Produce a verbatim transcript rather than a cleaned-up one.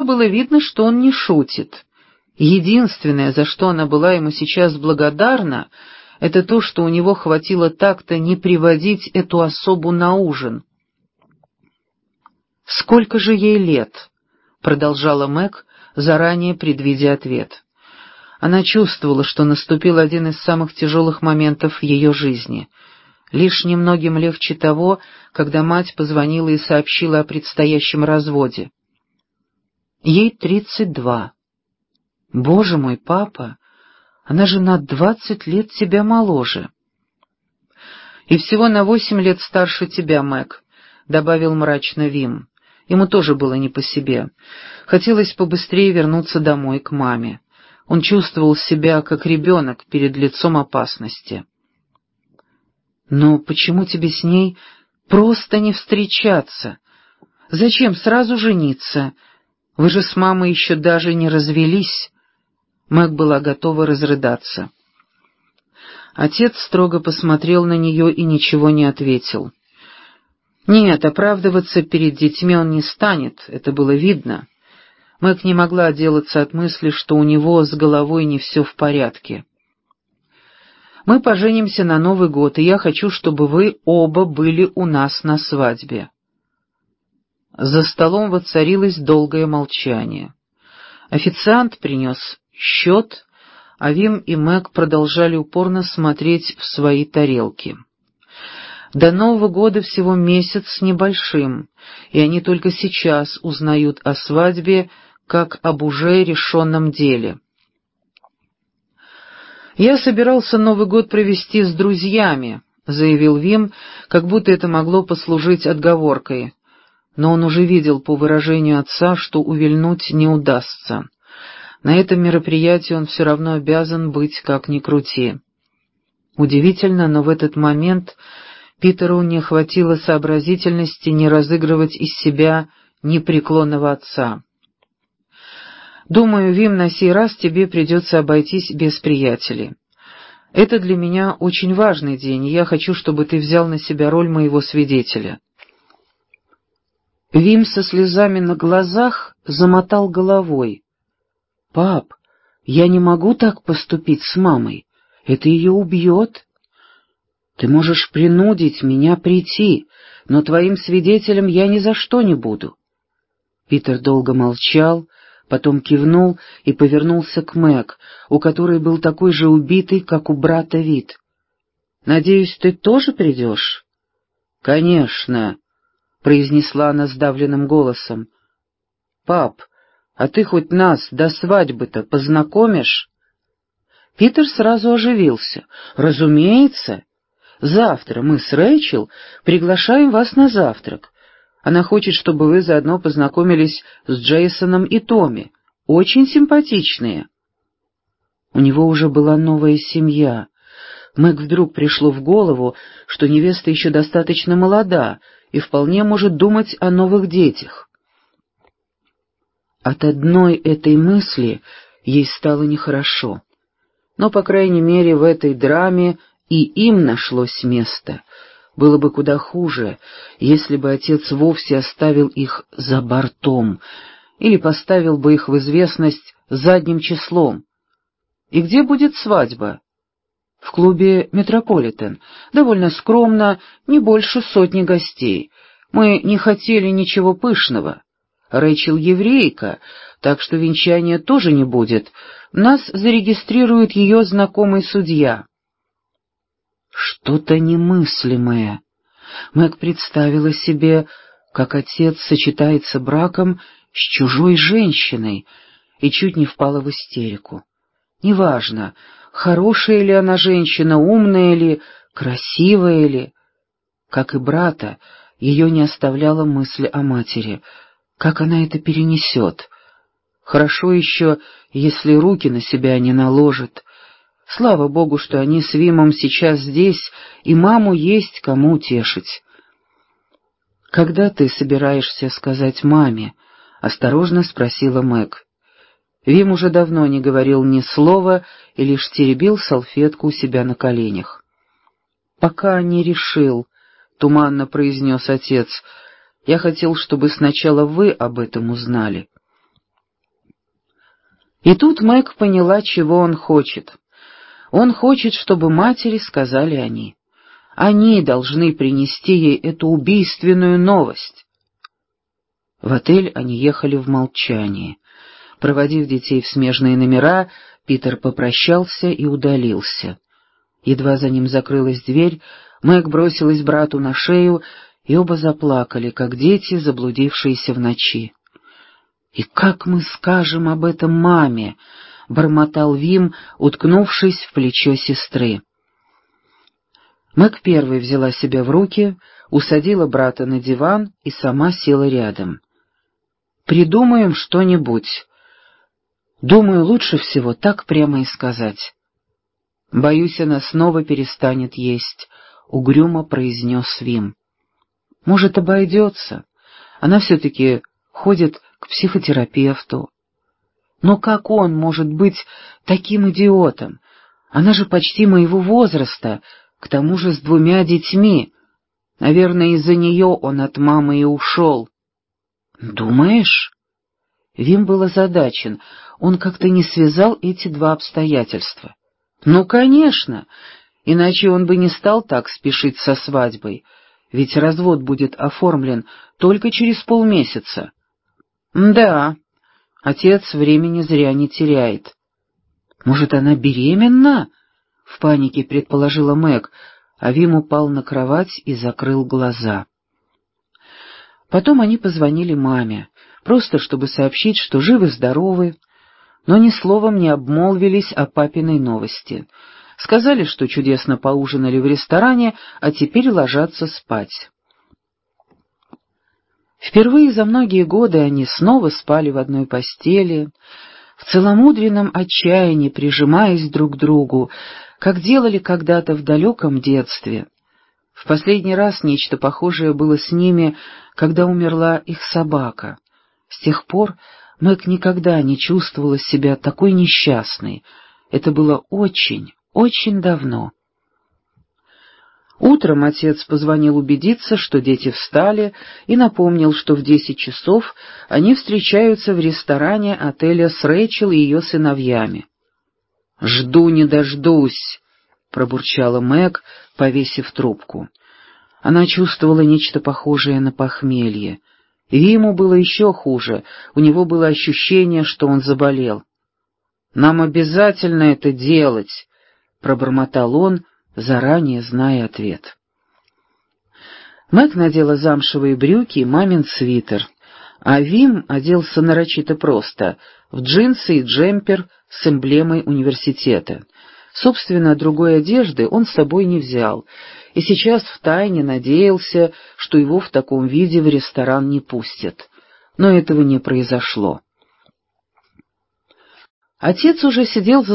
было видно, что он не шутит. Единственное, за что она была ему сейчас благодарна, это то, что у него хватило так-то не приводить эту особу на ужин. «Сколько же ей лет?» — продолжала Мэг, заранее предвидя ответ. Она чувствовала, что наступил один из самых тяжелых моментов в ее жизни. Лишь немногим легче того, когда мать позвонила и сообщила о предстоящем разводе. Ей тридцать два. Боже мой, папа, она же на двадцать лет тебя моложе. И всего на восемь лет старше тебя, Мэг, добавил мрачно Вим. Ему тоже было не по себе. Хотелось побыстрее вернуться домой к маме. Он чувствовал себя как ребенок перед лицом опасности. «Но почему тебе с ней просто не встречаться? Зачем сразу жениться? Вы же с мамой еще даже не развелись». Мэг была готова разрыдаться. Отец строго посмотрел на нее и ничего не ответил. Нет, оправдываться перед детьми он не станет, это было видно. Мэг не могла отделаться от мысли, что у него с головой не все в порядке. «Мы поженимся на Новый год, и я хочу, чтобы вы оба были у нас на свадьбе». За столом воцарилось долгое молчание. Официант принес счет, а Вим и Мэг продолжали упорно смотреть в свои тарелки. До Нового года всего месяц с небольшим, и они только сейчас узнают о свадьбе как об уже решенном деле. «Я собирался Новый год провести с друзьями», — заявил Вим, как будто это могло послужить отговоркой. Но он уже видел по выражению отца, что увильнуть не удастся. На этом мероприятии он все равно обязан быть как ни крути. Удивительно, но в этот момент Питеру не хватило сообразительности не разыгрывать из себя непреклонного отца. «Думаю, Вим, на сей раз тебе придется обойтись без приятелей. Это для меня очень важный день, и я хочу, чтобы ты взял на себя роль моего свидетеля». Вим со слезами на глазах замотал головой. «Пап, я не могу так поступить с мамой. Это ее убьет. Ты можешь принудить меня прийти, но твоим свидетелем я ни за что не буду». Питер долго молчал, потом кивнул и повернулся к Мэг, у которой был такой же убитый, как у брата, вид. «Надеюсь, ты тоже придешь?» «Конечно», — произнесла она сдавленным голосом. «Пап, а ты хоть нас до свадьбы-то познакомишь?» Питер сразу оживился. «Разумеется. Завтра мы с Рэйчел приглашаем вас на завтрак. Она хочет, чтобы вы заодно познакомились с Джейсоном и Томми. Очень симпатичные». У него уже была новая семья. Мэг вдруг пришло в голову, что невеста еще достаточно молода и вполне может думать о новых детях. От одной этой мысли ей стало нехорошо. Но, по крайней мере, в этой драме и им нашлось место. Было бы куда хуже, если бы отец вовсе оставил их за бортом или поставил бы их в известность задним числом. И где будет свадьба? В клубе «Метрополитен». Довольно скромно, не больше сотни гостей. Мы не хотели ничего пышного. Рэйчел еврейка, так что венчания тоже не будет. Нас зарегистрирует ее знакомый судья. Что-то немыслимое. Мэг представила себе, как отец сочетается браком с чужой женщиной, и чуть не впала в истерику. Неважно, хорошая ли она женщина, умная ли, красивая ли. Как и брата, ее не оставляла мысль о матери. Как она это перенесет? Хорошо еще, если руки на себя не наложит. Слава Богу, что они с Вимом сейчас здесь, и маму есть кому утешить. «Когда ты собираешься сказать маме?» — осторожно спросила Мэг. Вим уже давно не говорил ни слова и лишь теребил салфетку у себя на коленях. «Пока не решил», — туманно произнес отец. «Я хотел, чтобы сначала вы об этом узнали». И тут Мэг поняла, чего он хочет. Он хочет, чтобы матери сказали они. Они должны принести ей эту убийственную новость. В отель они ехали в молчании. Проводив детей в смежные номера, Питер попрощался и удалился. Едва за ним закрылась дверь, Мэг бросилась брату на шею, и оба заплакали, как дети, заблудившиеся в ночи. «И как мы скажем об этом маме?» — бормотал Вим, уткнувшись в плечо сестры. Мэг первой взяла себя в руки, усадила брата на диван и сама села рядом. «Придумаем что-нибудь. Думаю, лучше всего так прямо и сказать». «Боюсь, она снова перестанет есть», — угрюмо произнес Вим. «Может, обойдется? Она все-таки ходит к психотерапевту. Но как он может быть таким идиотом? Она же почти моего возраста, к тому же с двумя детьми. Наверное, из-за нее он от мамы и ушел». «Думаешь?» Вим был озадачен, он как-то не связал эти два обстоятельства. «Ну, конечно, иначе он бы не стал так спешить со свадьбой, ведь развод будет оформлен только через полмесяца». «Да, отец времени зря не теряет». «Может, она беременна?» — в панике предположила Мэг, а Вим упал на кровать и закрыл глаза. Потом они позвонили маме, просто чтобы сообщить, что живы-здоровы, но ни словом не обмолвились о папиной новости. Сказали, что чудесно поужинали в ресторане, а теперь ложатся спать. Впервые за многие годы они снова спали в одной постели, в целомудренном отчаянии прижимаясь друг к другу, как делали когда-то в далеком детстве. В последний раз нечто похожее было с ними, когда умерла их собака. С тех пор Мэг никогда не чувствовала себя такой несчастной. Это было очень, очень давно. Утром отец позвонил убедиться, что дети встали, и напомнил, что в десять часов они встречаются в ресторане отеля с Рэйчел и ее сыновьями. «Жду не дождусь», — пробурчала Мэг, повесив трубку. Она чувствовала нечто похожее на похмелье. И ему было еще хуже, у него было ощущение, что он заболел. «Нам обязательно это делать», — пробормотал он, заранее зная ответ. Мэг надела замшевые брюки и мамин свитер, а Вим оделся нарочито просто, в джинсы и джемпер с эмблемой университета. Собственно, другой одежды он с собой не взял, и сейчас втайне надеялся, что его в таком виде в ресторан не пустят. Но этого не произошло. Отец уже сидел за